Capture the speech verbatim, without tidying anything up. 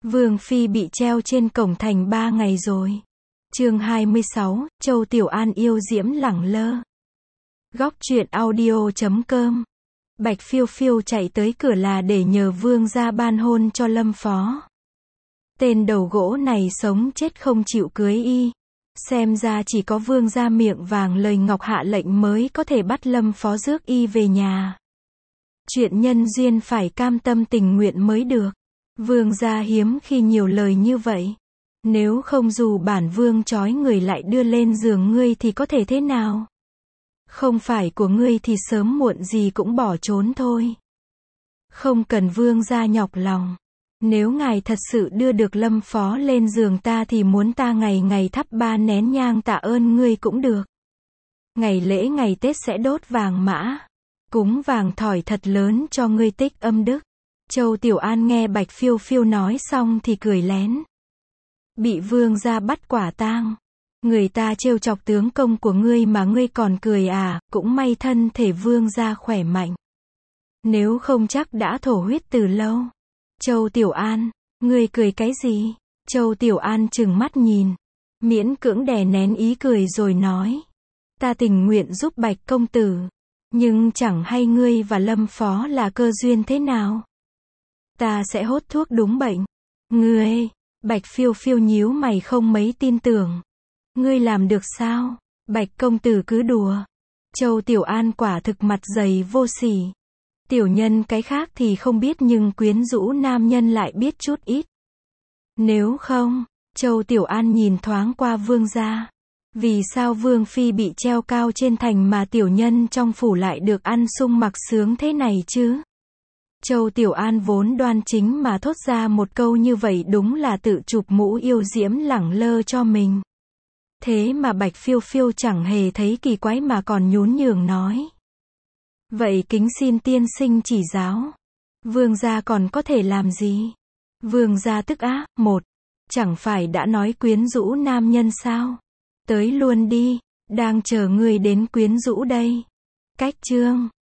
Vương phi bị treo trên cổng thành ba ngày rồi. Chương hai mươi sáu, Châu Tiểu An yêu diễm lẳng lơ. Góc truyện audio chấm com. Bạch Phiêu Phiêu chạy tới cửa là để nhờ vương gia ban hôn cho Lâm Phó. Tên đầu gỗ này sống chết không chịu cưới y. Xem ra chỉ có vương gia miệng vàng lời ngọc hạ lệnh mới có thể bắt Lâm Phó rước y về nhà. Chuyện nhân duyên phải cam tâm tình nguyện mới được. Vương gia hiếm khi nhiều lời như vậy. Nếu không dù bản vương trói người lại đưa lên giường ngươi thì có thể thế nào? Không phải của ngươi thì sớm muộn gì cũng bỏ trốn thôi. Không cần vương gia nhọc lòng. Nếu ngài thật sự đưa được Lâm Phó lên giường ta thì muốn ta ngày ngày thắp ba nén nhang tạ ơn ngươi cũng được. Ngày lễ ngày Tết sẽ đốt vàng mã, cúng vàng thỏi thật lớn cho ngươi tích âm đức. Châu Tiểu An nghe Bạch Phiêu Phiêu nói xong thì cười lén. Bị vương gia bắt quả tang. Người ta trêu chọc tướng công của ngươi mà ngươi còn cười à, cũng may thân thể vương gia khỏe mạnh. Nếu không chắc đã thổ huyết từ lâu. Châu Tiểu An, ngươi cười cái gì? Châu Tiểu An trừng mắt nhìn. Miễn cưỡng đè nén ý cười rồi nói. Ta tình nguyện giúp Bạch công tử. Nhưng chẳng hay ngươi và Lâm Phó là cơ duyên thế nào? Ta sẽ hốt thuốc đúng bệnh. Ngươi, Bạch Phiêu Phiêu nhíu mày không mấy tin tưởng. Ngươi làm được sao? Bạch công tử cứ đùa. Châu Tiểu An quả thực mặt dày vô sỉ. Tiểu nhân cái khác thì không biết nhưng quyến rũ nam nhân lại biết chút ít. Nếu không, Châu Tiểu An nhìn thoáng qua vương gia. Vì sao vương phi bị treo cao trên thành mà tiểu nhân trong phủ lại được ăn sung mặc sướng thế này chứ? Châu Tiểu An vốn đoan chính mà thốt ra một câu như vậy đúng là tự chụp mũ yêu diễm lẳng lơ cho mình. Thế mà Bạch Phiêu Phiêu chẳng hề thấy kỳ quái mà còn nhún nhường nói. Vậy kính xin tiên sinh chỉ giáo. Vương gia còn có thể làm gì? Vương gia tức á, một. Chẳng phải đã nói quyến rũ nam nhân sao? Tới luôn đi, đang chờ người đến quyến rũ đây. Cách chương.